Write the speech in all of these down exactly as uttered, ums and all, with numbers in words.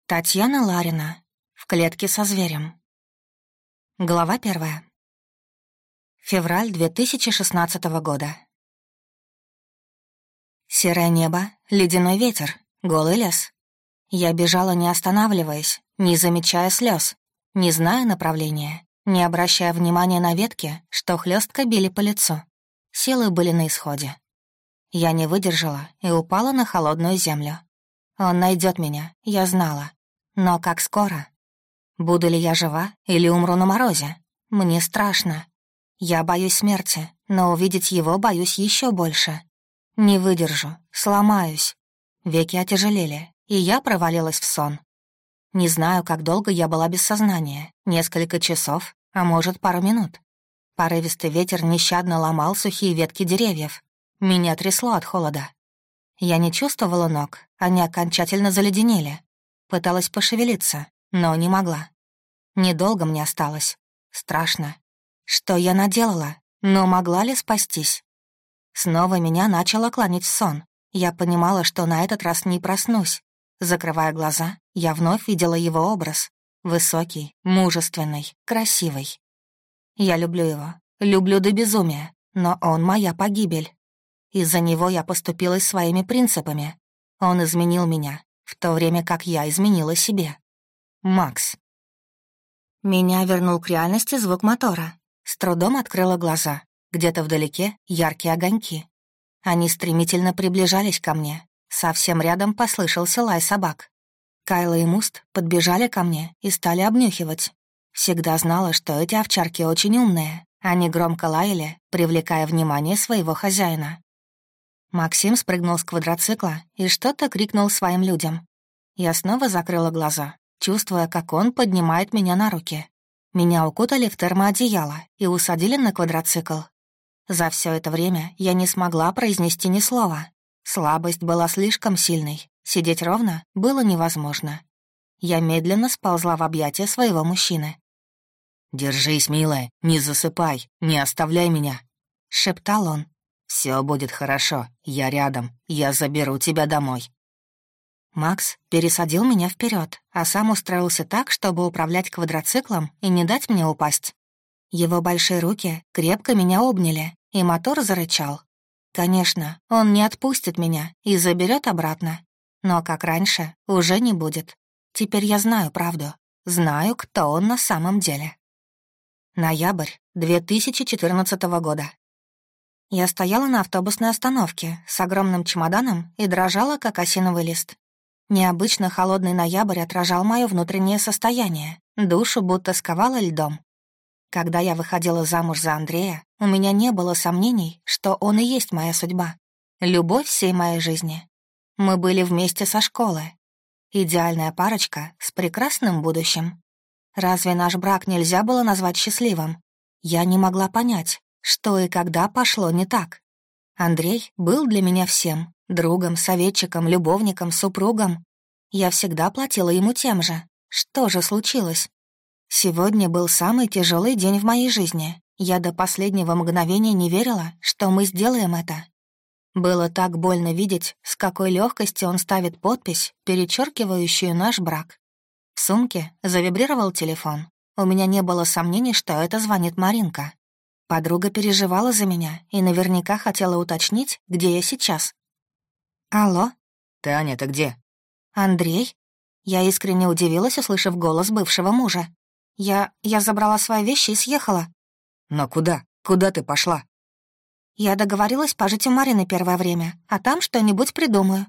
Татьяна Ларина. В клетке со зверем. Глава первая. Февраль две тысячи шестнадцатого года. Серое небо, ледяной ветер, голый лес. Я бежала, не останавливаясь, не замечая слез, не зная направления, не обращая внимания на ветки, что хлестко били по лицу. Силы были на исходе. Я не выдержала и упала на холодную землю. Он найдет меня, я знала. Но как скоро? Буду ли я жива или умру на морозе? Мне страшно. Я боюсь смерти, но увидеть его боюсь еще больше. Не выдержу, сломаюсь. Веки отяжелели, и я провалилась в сон. Не знаю, как долго я была без сознания. Несколько часов, а может, пару минут. Порывистый ветер нещадно ломал сухие ветки деревьев. Меня трясло от холода. Я не чувствовала ног, они окончательно заледенели. Пыталась пошевелиться, но не могла. Недолго мне осталось. Страшно. Что я наделала? Но могла ли спастись? Снова меня начало клонить в сон. Я понимала, что на этот раз не проснусь. Закрывая глаза, я вновь видела его образ. Высокий, мужественный, красивый. Я люблю его, люблю до безумия, но он моя погибель. Из-за него я поступилась своими принципами. Он изменил меня, в то время как я изменила себе. Макс. Меня вернул к реальности звук мотора. С трудом открыла глаза. Где-то вдалеке яркие огоньки. Они стремительно приближались ко мне. Совсем рядом послышался лай собак. Кайла и Муст подбежали ко мне и стали обнюхивать. Всегда знала, что эти овчарки очень умные. Они громко лаяли, привлекая внимание своего хозяина. Максим спрыгнул с квадроцикла и что-то крикнул своим людям. Я снова закрыла глаза, чувствуя, как он поднимает меня на руки. Меня укутали в термоодеяло и усадили на квадроцикл. За все это время я не смогла произнести ни слова. Слабость была слишком сильной, сидеть ровно было невозможно. Я медленно сползла в объятия своего мужчины. «Держись, милая, не засыпай, не оставляй меня», — шептал он. «Все будет хорошо, я рядом, я заберу тебя домой». Макс пересадил меня вперед, а сам устроился так, чтобы управлять квадроциклом и не дать мне упасть. Его большие руки крепко меня обняли, и мотор зарычал. Конечно, он не отпустит меня и заберет обратно. Но, как раньше, уже не будет. Теперь я знаю правду, знаю, кто он на самом деле. Ноябрь две тысячи четырнадцатого года. Я стояла на автобусной остановке с огромным чемоданом и дрожала, как осиновый лист. Необычно холодный ноябрь отражал мое внутреннее состояние, душу будто сковало льдом. Когда я выходила замуж за Андрея, у меня не было сомнений, что он и есть моя судьба, любовь всей моей жизни. Мы были вместе со школы. Идеальная парочка с прекрасным будущим. Разве наш брак нельзя было назвать счастливым? Я не могла понять, что и когда пошло не так. Андрей был для меня всем — другом, советчиком, любовником, супругом. Я всегда платила ему тем же. Что же случилось? Сегодня был самый тяжелый день в моей жизни. Я до последнего мгновения не верила, что мы сделаем это. Было так больно видеть, с какой легкостью он ставит подпись, перечеркивающую наш брак. В сумке завибрировал телефон. У меня не было сомнений, что это звонит Маринка. Подруга переживала за меня и наверняка хотела уточнить, где я сейчас. «Алло?» «Таня, ты где?» «Андрей?» Я искренне удивилась, услышав голос бывшего мужа. «Я... я забрала свои вещи и съехала». «Но куда? Куда ты пошла?» «Я договорилась пожить у Марины первое время, а там что-нибудь придумаю».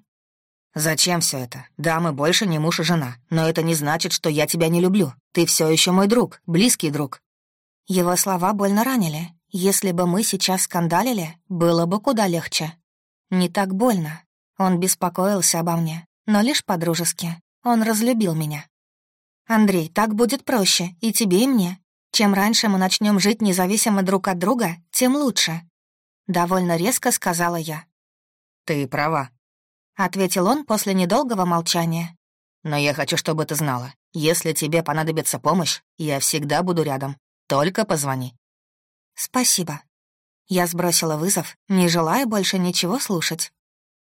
«Зачем все это? Да, мы больше не муж и жена, но это не значит, что я тебя не люблю. Ты все еще мой друг, близкий друг». Его слова больно ранили. Если бы мы сейчас скандалили, было бы куда легче. Не так больно. Он беспокоился обо мне, но лишь по-дружески. Он разлюбил меня. «Андрей, так будет проще, и тебе, и мне. Чем раньше мы начнем жить независимо друг от друга, тем лучше». Довольно резко сказала я. «Ты права», — ответил он после недолгого молчания. «Но я хочу, чтобы ты знала, если тебе понадобится помощь, я всегда буду рядом. Только позвони». «Спасибо». Я сбросила вызов, не желая больше ничего слушать.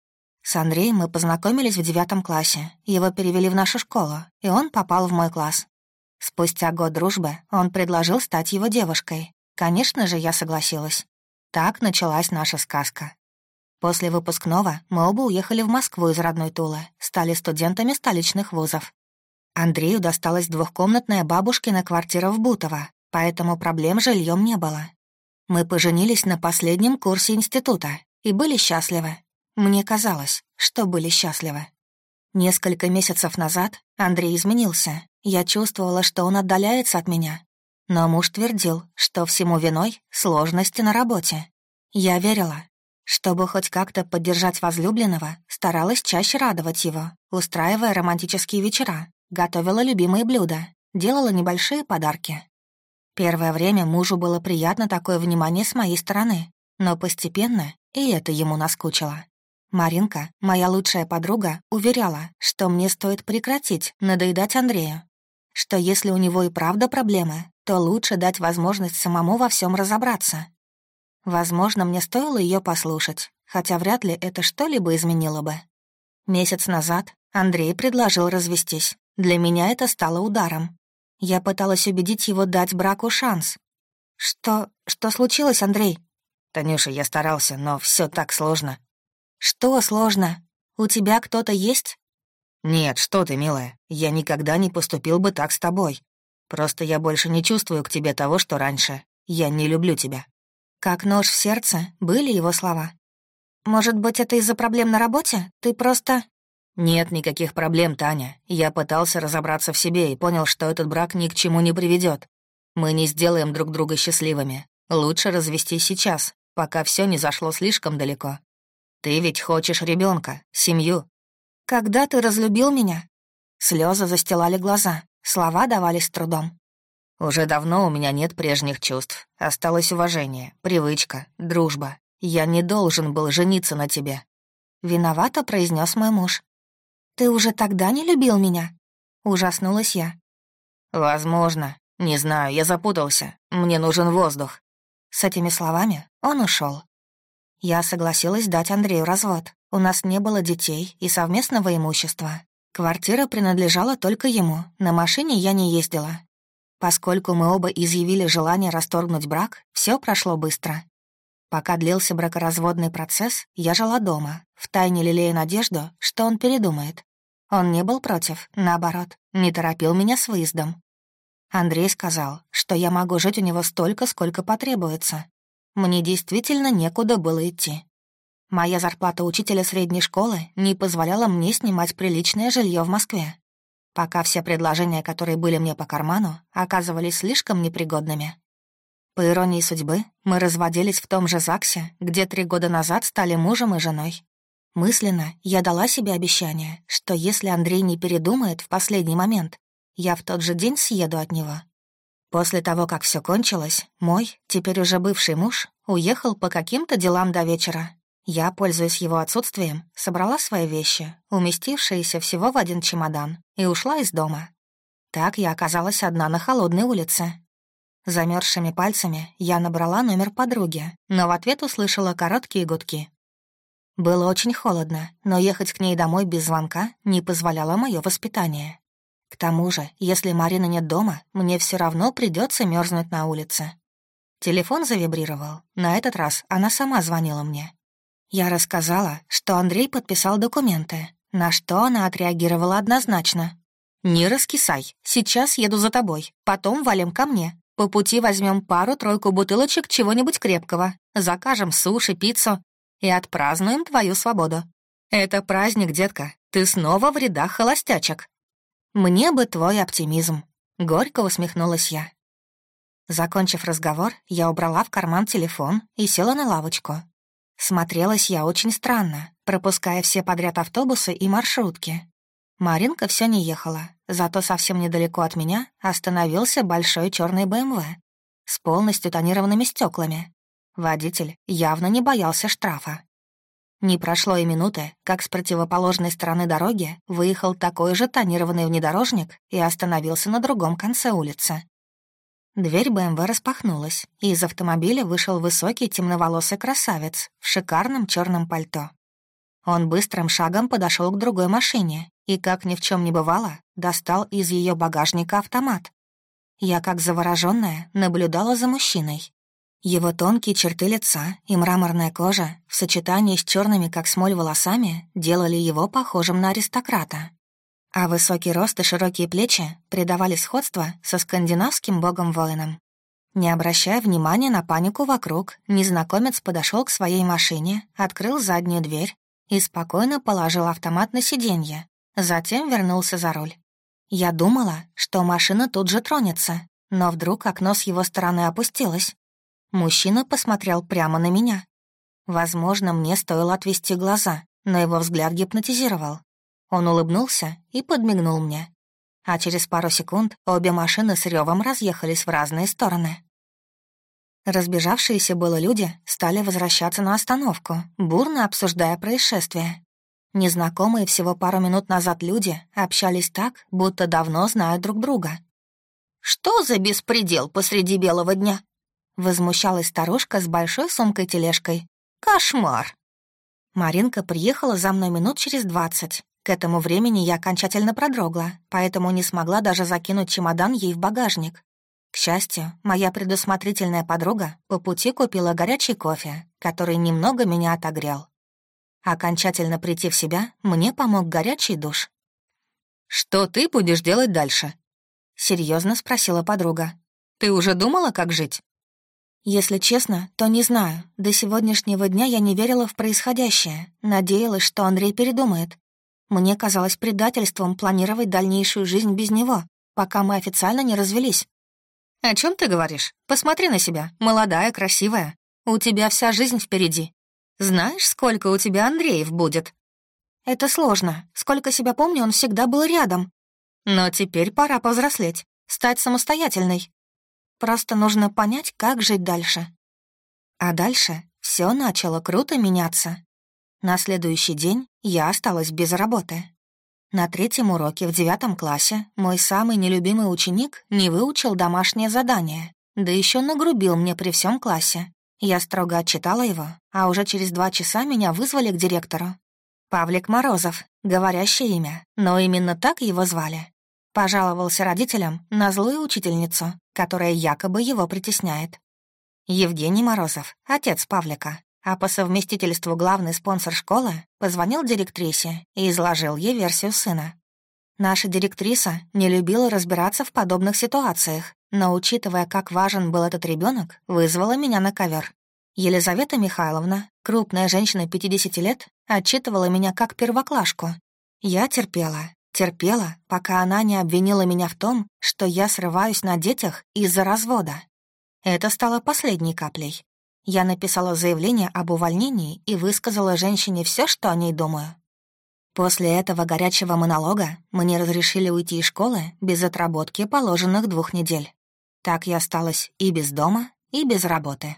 С Андреем мы познакомились в девятом классе. Его перевели в нашу школу, и он попал в мой класс. Спустя год дружбы он предложил стать его девушкой. Конечно же, я согласилась. Так началась наша сказка. После выпускного мы оба уехали в Москву из родной Тулы, стали студентами столичных вузов. Андрею досталась двухкомнатная бабушкина квартира в Бутово, поэтому проблем с жильем не было. Мы поженились на последнем курсе института и были счастливы. Мне казалось, что были счастливы. Несколько месяцев назад Андрей изменился. Я чувствовала, что он отдаляется от меня. Но муж твердил, что всему виной сложности на работе. Я верила. Чтобы хоть как-то поддержать возлюбленного, старалась чаще радовать его, устраивая романтические вечера, готовила любимые блюда, делала небольшие подарки. Первое время мужу было приятно такое внимание с моей стороны, но постепенно и это ему наскучило. Маринка, моя лучшая подруга, уверяла, что мне стоит прекратить надоедать Андрею, что если у него и правда проблемы, то лучше дать возможность самому во всем разобраться. Возможно, мне стоило ее послушать, хотя вряд ли это что-либо изменило бы. Месяц назад Андрей предложил развестись. Для меня это стало ударом. Я пыталась убедить его дать браку шанс. «Что... что случилось, Андрей?» «Танюша, я старался, но все так сложно». «Что сложно? У тебя кто-то есть?» «Нет, что ты, милая, я никогда не поступил бы так с тобой. Просто я больше не чувствую к тебе того, что раньше. Я не люблю тебя». Как нож в сердце были его слова. «Может быть, это из-за проблем на работе? Ты просто...» «Нет никаких проблем, Таня. Я пытался разобраться в себе и понял, что этот брак ни к чему не приведет. Мы не сделаем друг друга счастливыми. Лучше развестись сейчас, пока все не зашло слишком далеко. Ты ведь хочешь ребенка, семью». «Когда ты разлюбил меня?» Слезы застилали глаза, слова давались с трудом. «Уже давно у меня нет прежних чувств. Осталось уважение, привычка, дружба. Я не должен был жениться на тебе». Виновато произнес мой муж. «Ты уже тогда не любил меня?» Ужаснулась я. «Возможно. Не знаю, я запутался. Мне нужен воздух». С этими словами он ушел. Я согласилась дать Андрею развод. У нас не было детей и совместного имущества. Квартира принадлежала только ему, на машине я не ездила. Поскольку мы оба изъявили желание расторгнуть брак, все прошло быстро. Пока длился бракоразводный процесс, я жила дома, втайне лелея надежду, что он передумает. Он не был против, наоборот, не торопил меня с выездом. Андрей сказал, что я могу жить у него столько, сколько потребуется. Мне действительно некуда было идти. Моя зарплата учителя средней школы не позволяла мне снимать приличное жилье в Москве. Пока все предложения, которые были мне по карману, оказывались слишком непригодными. По иронии судьбы, мы разводились в том же ЗАГСе, где три года назад стали мужем и женой. Мысленно я дала себе обещание, что если Андрей не передумает в последний момент, я в тот же день съеду от него. После того, как все кончилось, мой, теперь уже бывший муж, уехал по каким-то делам до вечера. Я, пользуясь его отсутствием, собрала свои вещи, уместившиеся всего в один чемодан, и ушла из дома. Так я оказалась одна на холодной улице. Замерзшими пальцами я набрала номер подруги, но в ответ услышала короткие гудки. Было очень холодно, но ехать к ней домой без звонка не позволяло мое воспитание. К тому же, если Марины нет дома, мне все равно придется мерзнуть на улице. Телефон завибрировал. На этот раз она сама звонила мне. Я рассказала, что Андрей подписал документы, на что она отреагировала однозначно. «Не раскисай, сейчас еду за тобой, потом валим ко мне. По пути возьмем пару-тройку бутылочек чего-нибудь крепкого, закажем суши, пиццу и отпразднуем твою свободу. Это праздник, детка, ты снова в рядах холостячек». «Мне бы твой оптимизм», — горько усмехнулась я. Закончив разговор, я убрала в карман телефон и села на лавочку. Смотрелась я очень странно, пропуская все подряд автобусы и маршрутки. Маринка все не ехала, зато совсем недалеко от меня остановился большой черный бэ эм вэ с полностью тонированными стеклами. Водитель явно не боялся штрафа. Не прошло и минуты, как с противоположной стороны дороги выехал такой же тонированный внедорожник и остановился на другом конце улицы. Дверь бэ эм вэ распахнулась, и из автомобиля вышел высокий темноволосый красавец в шикарном черном пальто. Он быстрым шагом подошел к другой машине и, как ни в чем не бывало, достал из ее багажника автомат. Я, как заворожённая, наблюдала за мужчиной. Его тонкие черты лица и мраморная кожа в сочетании с черными, как смоль, волосами делали его похожим на аристократа. А высокий рост и широкие плечи придавали сходство со скандинавским богом-воином. Не обращая внимания на панику вокруг, незнакомец подошел к своей машине, открыл заднюю дверь и спокойно положил автомат на сиденье, затем вернулся за руль. Я думала, что машина тут же тронется, но вдруг окно с его стороны опустилось. Мужчина посмотрел прямо на меня. Возможно, мне стоило отвести глаза, но его взгляд гипнотизировал. Он улыбнулся и подмигнул мне. А через пару секунд обе машины с ревом разъехались в разные стороны. Разбежавшиеся было люди стали возвращаться на остановку, бурно обсуждая происшествие. Незнакомые всего пару минут назад люди общались так, будто давно знают друг друга. «Что за беспредел посреди белого дня?» — возмущалась старушка с большой сумкой-тележкой. «Кошмар!» Маринка приехала за мной минут через двадцать. К этому времени я окончательно продрогла, поэтому не смогла даже закинуть чемодан ей в багажник. К счастью, моя предусмотрительная подруга по пути купила горячий кофе, который немного меня отогрел. Окончательно прийти в себя мне помог горячий душ. «Что ты будешь делать дальше?» — серьезно спросила подруга. «Ты уже думала, как жить?» Если честно, то не знаю. До сегодняшнего дня я не верила в происходящее, надеялась, что Андрей передумает. Мне казалось предательством планировать дальнейшую жизнь без него, пока мы официально не развелись. «О чем ты говоришь? Посмотри на себя, молодая, красивая. У тебя вся жизнь впереди. Знаешь, сколько у тебя Андреев будет?» «Это сложно. Сколько себя помню, он всегда был рядом. Но теперь пора повзрослеть, стать самостоятельной. Просто нужно понять, как жить дальше». А дальше все начало круто меняться. На следующий день я осталась без работы. На третьем уроке в девятом классе мой самый нелюбимый ученик не выучил домашнее задание, да еще нагрубил мне при всем классе. Я строго отчитала его, а уже через два часа меня вызвали к директору. Павлик Морозов, говорящее имя, но именно так его звали. Пожаловался родителям на злую учительницу, которая якобы его притесняет. Евгений Морозов, отец Павлика, а по совместительству главный спонсор школы, позвонил директрисе и изложил ей версию сына. Наша директриса не любила разбираться в подобных ситуациях, но, учитывая, как важен был этот ребенок, вызвала меня на ковер. Елизавета Михайловна, крупная женщина пятидесяти лет, отчитывала меня как первоклашку. Я терпела, терпела, пока она не обвинила меня в том, что я срываюсь на детях из-за развода. Это стало последней каплей. Я написала заявление об увольнении и высказала женщине все, что о ней думаю. После этого горячего монолога мне разрешили уйти из школы без отработки положенных двух недель. Так я осталась и без дома, и без работы.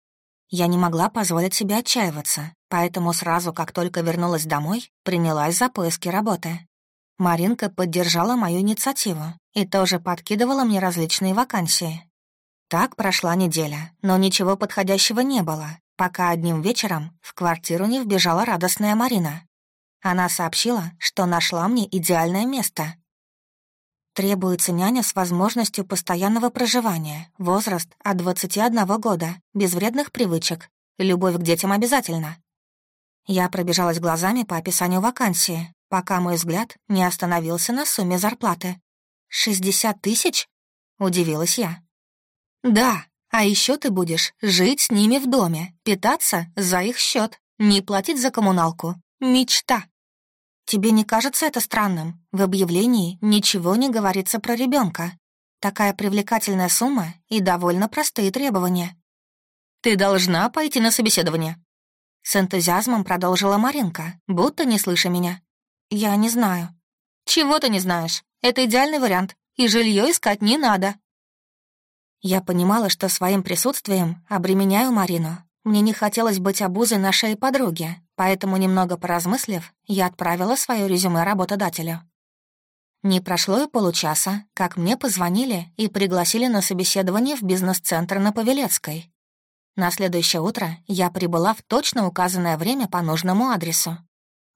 Я не могла позволить себе отчаиваться, поэтому сразу, как только вернулась домой, принялась за поиски работы. Маринка поддержала мою инициативу и тоже подкидывала мне различные вакансии. Так прошла неделя, но ничего подходящего не было, пока одним вечером в квартиру не вбежала радостная Марина. Она сообщила, что нашла мне идеальное место. Требуется няня с возможностью постоянного проживания, возраст от двадцати одного года, без вредных привычек, любовь к детям обязательно. Я пробежалась глазами по описанию вакансии, пока мой взгляд не остановился на сумме зарплаты. «Шестьдесят тысяч?» — удивилась я. «Да, а еще ты будешь жить с ними в доме, питаться за их счет, не платить за коммуналку. Мечта!» «Тебе не кажется это странным? В объявлении ничего не говорится про ребенка. Такая привлекательная сумма и довольно простые требования». «Ты должна пойти на собеседование», — с энтузиазмом продолжила Маринка, будто не слыша меня. «Я не знаю». «Чего ты не знаешь? Это идеальный вариант, и жилье искать не надо». Я понимала, что своим присутствием обременяю Марину. Мне не хотелось быть обузой на шее подруги, поэтому, немного поразмыслив, я отправила свое резюме работодателю. Не прошло и получаса, как мне позвонили и пригласили на собеседование в бизнес-центр на Павелецкой. На следующее утро я прибыла в точно указанное время по нужному адресу.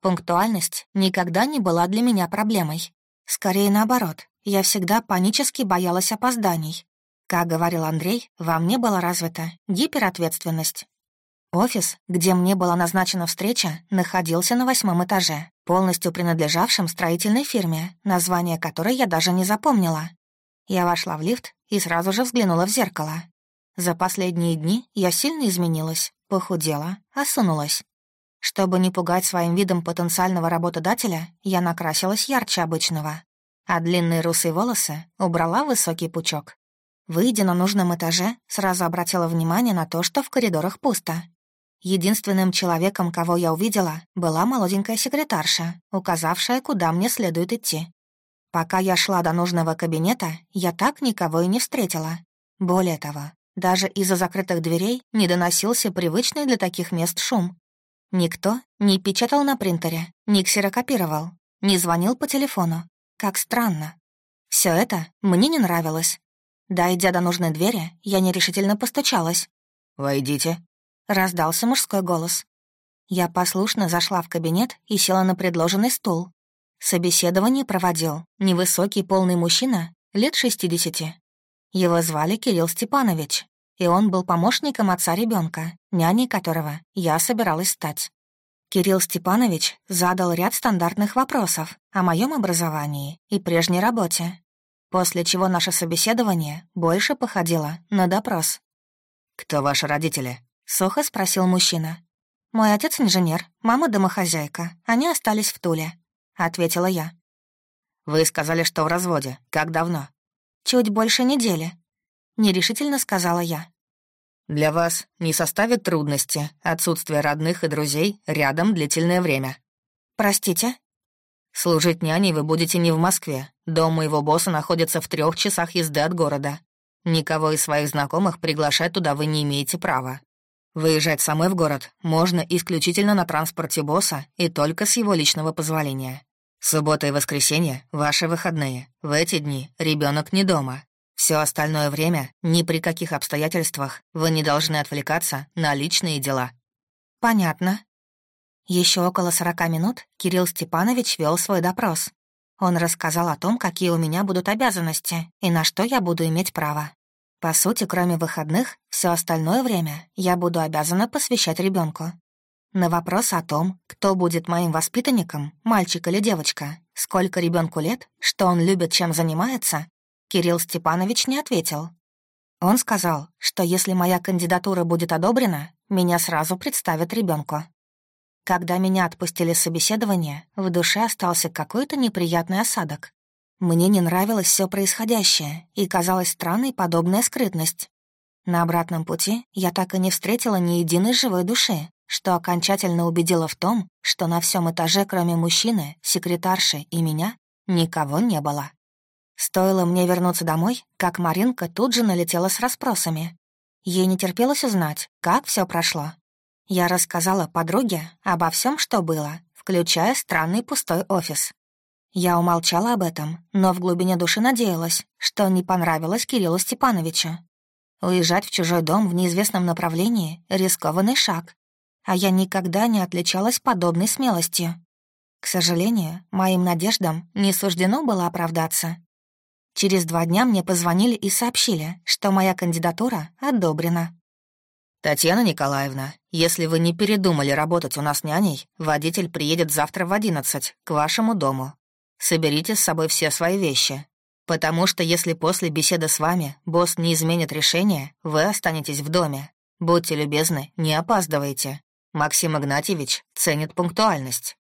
Пунктуальность никогда не была для меня проблемой. Скорее наоборот, я всегда панически боялась опозданий. Как говорил Андрей, во мне была развита гиперответственность. Офис, где мне была назначена встреча, находился на восьмом этаже, полностью принадлежавшем строительной фирме, название которой я даже не запомнила. Я вошла в лифт и сразу же взглянула в зеркало. За последние дни я сильно изменилась, похудела, осунулась. Чтобы не пугать своим видом потенциального работодателя, я накрасилась ярче обычного, а длинные русые волосы убрала в высокий пучок. Выйдя на нужном этаже, сразу обратила внимание на то, что в коридорах пусто. Единственным человеком, кого я увидела, была молоденькая секретарша, указавшая, куда мне следует идти. Пока я шла до нужного кабинета, я так никого и не встретила. Более того, даже из-за закрытых дверей не доносился привычный для таких мест шум. Никто не печатал на принтере, не ксерокопировал, не звонил по телефону. Как странно. Все это мне не нравилось. Дойдя до нужной двери, я нерешительно постучалась. «Войдите», — раздался мужской голос. Я послушно зашла в кабинет и села на предложенный стул. Собеседование проводил невысокий полный мужчина лет шестидесяти. Его звали Кирилл Степанович, и он был помощником отца ребенка, няней которого я собиралась стать. Кирилл Степанович задал ряд стандартных вопросов о моем образовании и прежней работе, после чего наше собеседование больше походило на допрос. «Кто ваши родители?» — сухо спросил мужчина. «Мой отец инженер, мама домохозяйка, они остались в Туле», — ответила я. «Вы сказали, что в разводе. Как давно?» «Чуть больше недели», — нерешительно сказала я. «Для вас не составит трудности отсутствие родных и друзей рядом длительное время?» «Простите?» «Служить няней вы будете не в Москве. Дом моего босса находится в трех часах езды от города. Никого из своих знакомых приглашать туда вы не имеете права. Выезжать самой в город можно исключительно на транспорте босса и только с его личного позволения. Суббота и воскресенье — ваши выходные. В эти дни ребенок не дома. Все остальное время ни при каких обстоятельствах вы не должны отвлекаться на личные дела». «Понятно». Еще около сорока минут Кирилл Степанович вел свой допрос. Он рассказал о том, какие у меня будут обязанности и на что я буду иметь право. По сути, кроме выходных, все остальное время я буду обязана посвящать ребенку. На вопрос о том, кто будет моим воспитанником, мальчик или девочка, сколько ребенку лет, что он любит, чем занимается, Кирилл Степанович не ответил. Он сказал, что если моя кандидатура будет одобрена, меня сразу представят ребенку. Когда меня отпустили с собеседования, в душе остался какой-то неприятный осадок. Мне не нравилось все происходящее, и казалась странной подобная скрытность. На обратном пути я так и не встретила ни единой живой души, что окончательно убедило в том, что на всем этаже, кроме мужчины, секретарши и меня, никого не было. Стоило мне вернуться домой, как Маринка тут же налетела с расспросами. Ей не терпелось узнать, как все прошло. Я рассказала подруге обо всем, что было, включая странный пустой офис. Я умолчала об этом, но в глубине души надеялась, что не понравилось Кириллу Степановичу. Уезжать в чужой дом в неизвестном направлении — рискованный шаг, а я никогда не отличалась подобной смелостью. К сожалению, моим надеждам не суждено было оправдаться. Через два дня мне позвонили и сообщили, что моя кандидатура одобрена. «Татьяна Николаевна, если вы не передумали работать у нас няней, водитель приедет завтра в одиннадцать к вашему дому. Соберите с собой все свои вещи, потому что если после беседы с вами босс не изменит решение, вы останетесь в доме. Будьте любезны, не опаздывайте. Максим Игнатьевич ценит пунктуальность».